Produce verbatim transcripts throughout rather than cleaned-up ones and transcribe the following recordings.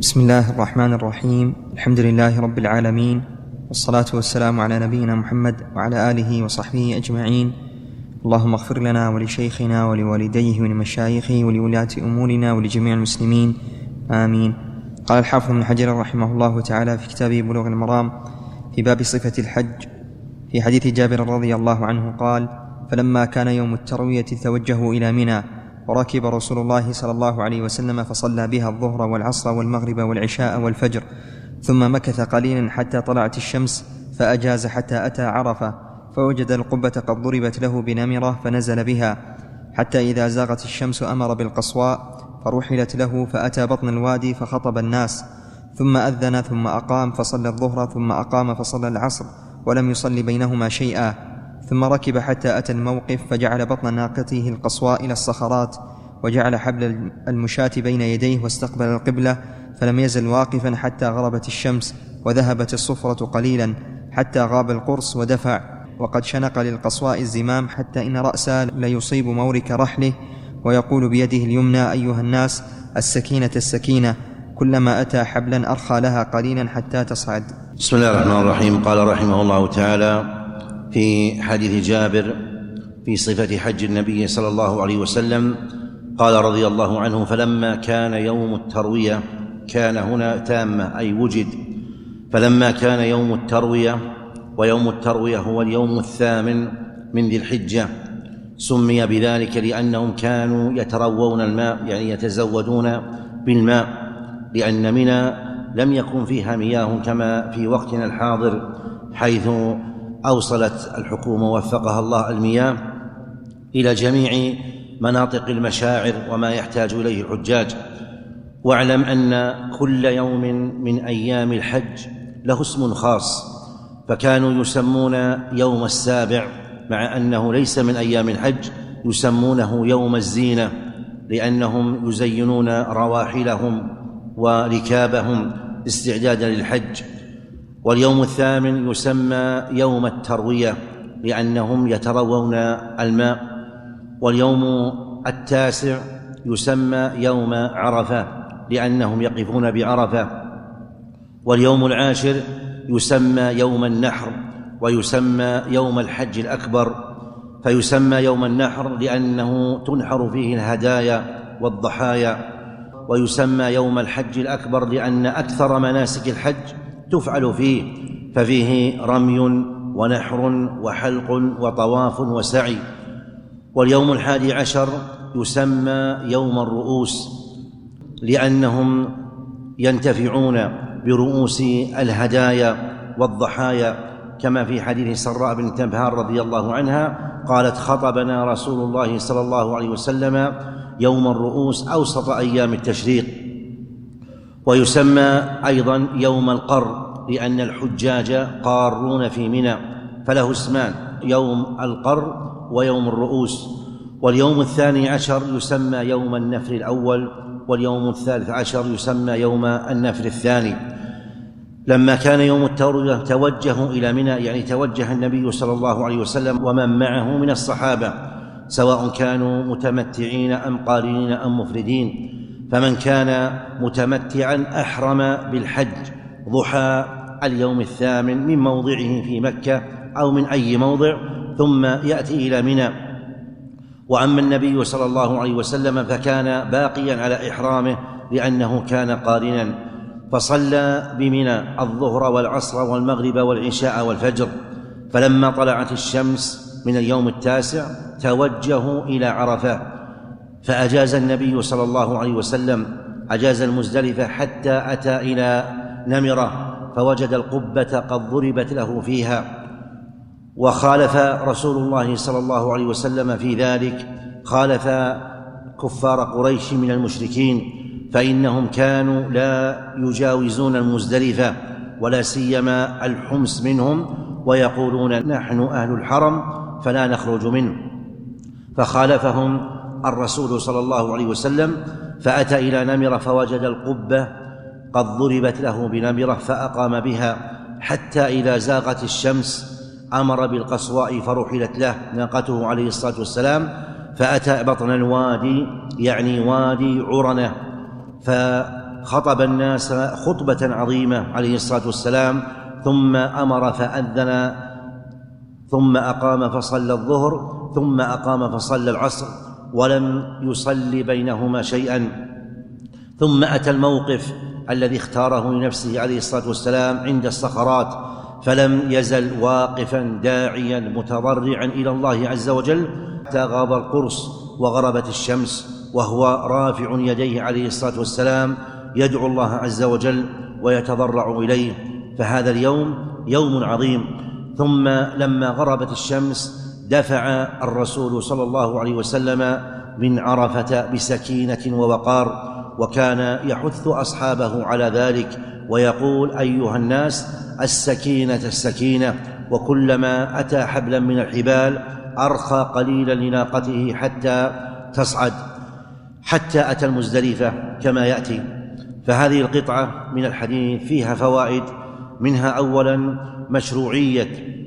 بسم الله الرحمن الرحيم. الحمد لله رب العالمين، والصلاة والسلام على نبينا محمد وعلى آله وصحبه أجمعين. اللهم اغفر لنا ولشيخنا ولوالديه ولمشايخه ولولاة أمورنا ولجميع المسلمين، آمين. قال الحافظ ابن حجر رحمه الله تعالى في كتابه بلوغ المرام في باب صفة الحج في حديث جابر رضي الله عنه قال: فلما كان يوم التروية توجهوا إلى منى، وركب رسول الله صلى الله عليه وسلم فصلى بها الظهر والعصر والمغرب والعشاء والفجر، ثم مكث قليلا حتى طلعت الشمس، فأجاز حتى أتى عرفة، فوجد القبة قد ضربت له بنمرة فنزل بها، حتى إذا زاغت الشمس أمر بالقصواء فرحلت له، فأتى بطن الوادي فخطب الناس، ثم أذن ثم أقام فصلى الظهر، ثم أقام فصلى العصر، ولم يصل بينهما شيئا، ثم ركب حتى أتى الموقف، فجعل بطن ناقته القصواء إلى الصخرات، وجعل حبل المشاة بين يديه، واستقبل القبلة، فلم يزل واقفا حتى غربت الشمس، وذهبت الصفرة قليلا حتى غاب القرص ودفع، وقد شنق للقصواء الزمام حتى إن رأسه ليصيب مورك رحله، ويقول بيده اليمنى: أيها الناس، السكينة السكينة، كلما أتى حبلا أرخى لها قليلا حتى تصعد. بسم الله الرحمن الرحيم. قال رحمه الله تعالى في حديث جابر في صفة حج النبي صلى الله عليه وسلم قال رضي الله عنه: فلما كان يوم التروية، كان هنا تامة أي وجد، فلما كان يوم التروية، ويوم التروية هو اليوم الثامن من ذي الحجة، سمي بذلك لأنهم كانوا يتروون الماء، يعني يتزودون بالماء، لأن منى لم يكن فيها مياه كما في وقتنا الحاضر، حيث أوصلت الحكومة وفقها الله المياه إلى جميع مناطق المشاعر وما يحتاج إليه الحجاج. واعلم أن كل يوم من أيام الحج له اسم خاص، فكانوا يسمون يوم السابع، مع أنه ليس من أيام الحج، يسمونه يوم الزينة، لأنهم يزينون رواحلهم وركابهم استعدادا للحج. واليوم الثامن يسمى يوم التروية لأنهم يتروون الماء. واليوم التاسع يسمى يوم عرفة لأنهم يقفون بعرفة. واليوم العاشر يسمى يوم النحر، ويسمى يوم الحج الأكبر، فيسمى يوم النحر لأنه تنحر فيه الهدايا والضحايا، ويسمى يوم الحج الأكبر لأن أكثر مناسك الحج تفعل فيه، ففيه رمي ونحر وحلق وطواف وسعي. واليوم الحادي عشر يسمى يوم الرؤوس لأنهم ينتفعون برؤوس الهدايا والضحايا، كما في حديث سراء بنت تبهار رضي الله عنها قالت: خطبنا رسول الله صلى الله عليه وسلم يوم الرؤوس أوسط أيام التشريق. ويسمى أيضا يوم القر لأن الحجاج قارون في منى، فله اسمان: يوم القر ويوم الرؤوس. واليوم الثاني عشر يسمى يوم النفر الأول، واليوم الثالث عشر يسمى يوم النفر الثاني. لما كان يوم التروية توجهوا إلى منى، يعني توجه النبي صلى الله عليه وسلم ومن معه من الصحابة، سواء كانوا متمتعين أم قارنين أم مفردين. فمن كان متمتعا أحرم بالحج ضحى اليوم الثامن من موضعه في مكة أو من أي موضع، ثم يأتي إلى منى. وأما النبي صلى الله عليه وسلم فكان باقيا على إحرامه لأنه كان قارنا، فصلى بمنى الظهر والعصر والمغرب والعشاء والفجر. فلما طلعت الشمس من اليوم التاسع توجهوا إلى عرفة، فأجاز النبي صلى الله عليه وسلم أجاز المزدلفة حتى أتى إلى نمرة، فوجد القبة قد ضربت له فيها. وخالف رسول الله صلى الله عليه وسلم في ذلك، خالف كفار قريش من المشركين، فإنهم كانوا لا يجاوزون المزدلفة، ولا سيما الحمص منهم، ويقولون: نحن أهل الحرم فلا نخرج منه. فخالفهم الرسول صلى الله عليه وسلم، فأتى إلى نمرة فوجد القبة قد ضربت له بنمرة، فأقام بها حتى إذا زاغت الشمس أمر بالقصواء فرحلت له ناقته عليه الصلاة والسلام، فأتى بطن الوادي يعني وادي عرنة، خطب الناس خطبة عظيمة عليه الصلاة والسلام، ثم أمر فأذن، ثم أقام فصلى الظهر، ثم أقام فصلى العصر، ولم يصلي بينهما شيئا. ثم أتى الموقف الذي اختاره لنفسه عليه الصلاة والسلام عند الصخرات، فلم يزل واقفا داعيا متضرعا إلى الله عز وجل حتى غاب القرص وغربت الشمس، وهو رافع يديه عليه الصلاة والسلام يدعو الله عز وجل ويتضرع إليه. فهذا اليوم يوم عظيم. ثم لما غربت الشمس دفع الرسول صلى الله عليه وسلم من عرفة بسكينة ووقار، وكان يحث أصحابه على ذلك ويقول: أيها الناس، السكينة السكينة. وكلما أتى حبلا من الحبال أرخى قليلا لناقته حتى تصعد، حتى أتى المزدلفة كما يأتي. فهذه القطعة من الحديث فيها فوائد، منها أولا مشروعية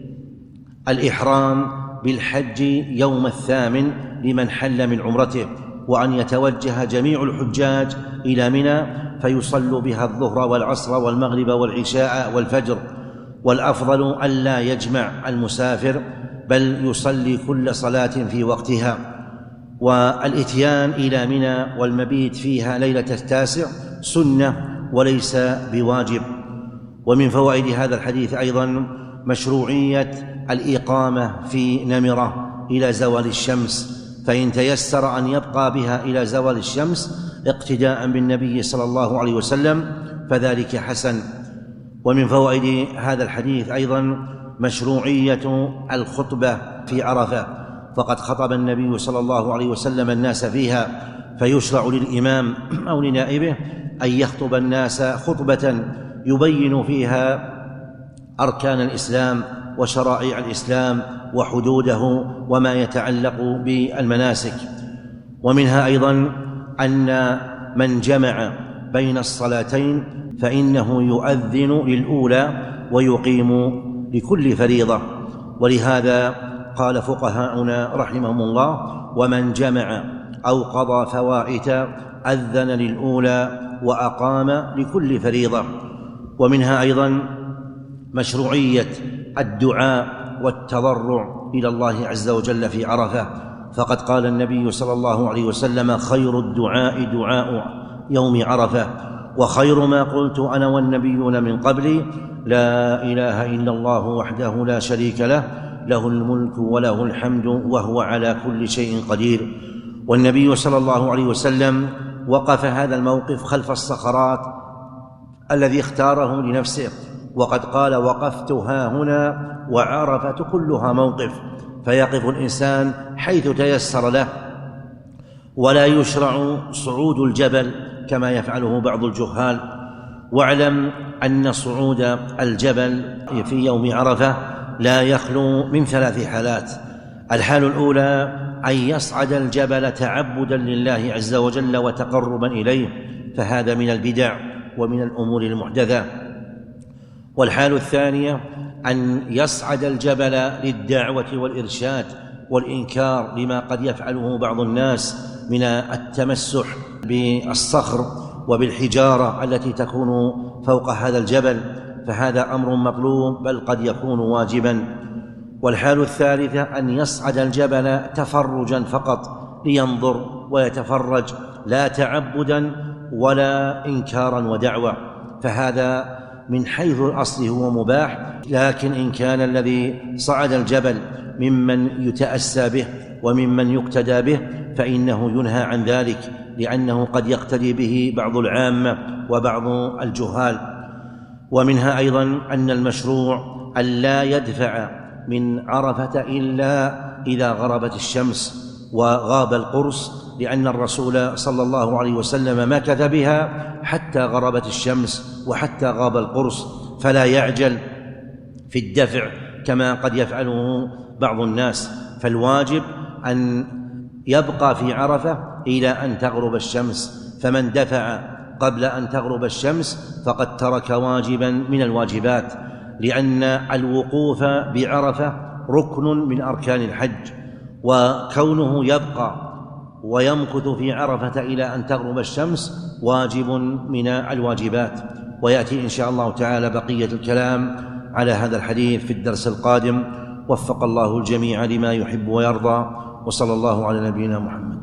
الإحرام بالحج يوم الثامن لمن حل من عمرته، وأن يتوجه جميع الحجاج إلى منى فيصلوا بها الظهر والعصر والمغرب والعشاء والفجر، والأفضل ألا يجمع المسافر بل يصلي كل صلاة في وقتها. والإتيان إلى منى والمبيت فيها ليلة التاسع سنة وليس بواجب. ومن فوائد هذا الحديث أيضا مشروعية الإقامة في نمرة إلى زوال الشمس، فإن تيسر أن يبقى بها إلى زوال الشمس اقتداء بالنبي صلى الله عليه وسلم فذلك حسن. ومن فوائد هذا الحديث أيضا مشروعية الخطبة في عرفة، فقد خطب النبي صلى الله عليه وسلم الناس فيها، فيشرع للإمام أو لنائبه أن يخطب الناس خطبة يبين فيها أركان الإسلام وشرائع الإسلام وحدوده وما يتعلق بالمناسك. ومنها أيضا أن من جمع بين الصلاتين فإنه يؤذن للأولى ويقيم لكل فريضة. ولهذا قال فقهاؤنا رحمهم الله: ومن جمع أو قضى فوائت أذن للأولى وأقام لكل فريضة. ومنها أيضا مشروعية الدعاء والتضرع إلى الله عز وجل في عرفة، فقد قال النبي صلى الله عليه وسلم: خير الدعاء دعاء يوم عرفة، وخير ما قلت أنا والنبيون من قبلي لا إله إلا الله وحده لا شريك له، له الملك وله الحمد وهو على كل شيء قدير. والنبي صلى الله عليه وسلم وقف هذا الموقف خلف الصخرات الذي اختاره لنفسه، وقد قال: وقفت ها هنا وعرفة كلها موقف. فيقف الإنسان حيث تيسر له، ولا يشرع صعود الجبل كما يفعله بعض الجهال. واعلم أن صعود الجبل في يوم عرفة لا يخلو من ثلاث حالات. الحال الأولى أن يصعد الجبل تعبدا لله عز وجل وتقربا إليه، فهذا من البدع ومن الأمور المحدثة. والحال الثانية أن يصعد الجبل للدعوة والإرشاد والإنكار لما قد يفعله بعض الناس من التمسح بالصخر وبالحجارة التي تكون فوق هذا الجبل، فهذا أمر مطلوب بل قد يكون واجبا. والحال الثالثة أن يصعد الجبل تفرجا فقط لينظر ويتفرج، لا تعبدا ولا إنكارا ودعوة، فهذا من حيث الأصل هو مباح. لكن إن كان الذي صعد الجبل ممن يتأسى به وممن يقتدى به فإنه ينهى عن ذلك، لأنه قد يقتدي به بعض العامة وبعض الجهال. ومنها أيضا أن المشروع أن لا يدفع من عرفة إلا إذا غربت الشمس وغاب القرص، لأن الرسول صلى الله عليه وسلم مكث بها حتى غربت الشمس وحتى غاب القرص، فلا يعجل في الدفع كما قد يفعله بعض الناس. فالواجب أن يبقى في عرفة إلى أن تغرب الشمس، فمن دفع قبل أن تغرب الشمس فقد ترك واجبا من الواجبات، لأن الوقوف بعرفة ركن من أركان الحج، وكونه يبقى ويمكث في عرفة إلى أن تغرب الشمس واجب من الواجبات. ويأتي إن شاء الله تعالى بقية الكلام على هذا الحديث في الدرس القادم. وفق الله الجميع لما يحب ويرضى، وصلى الله على نبينا محمد.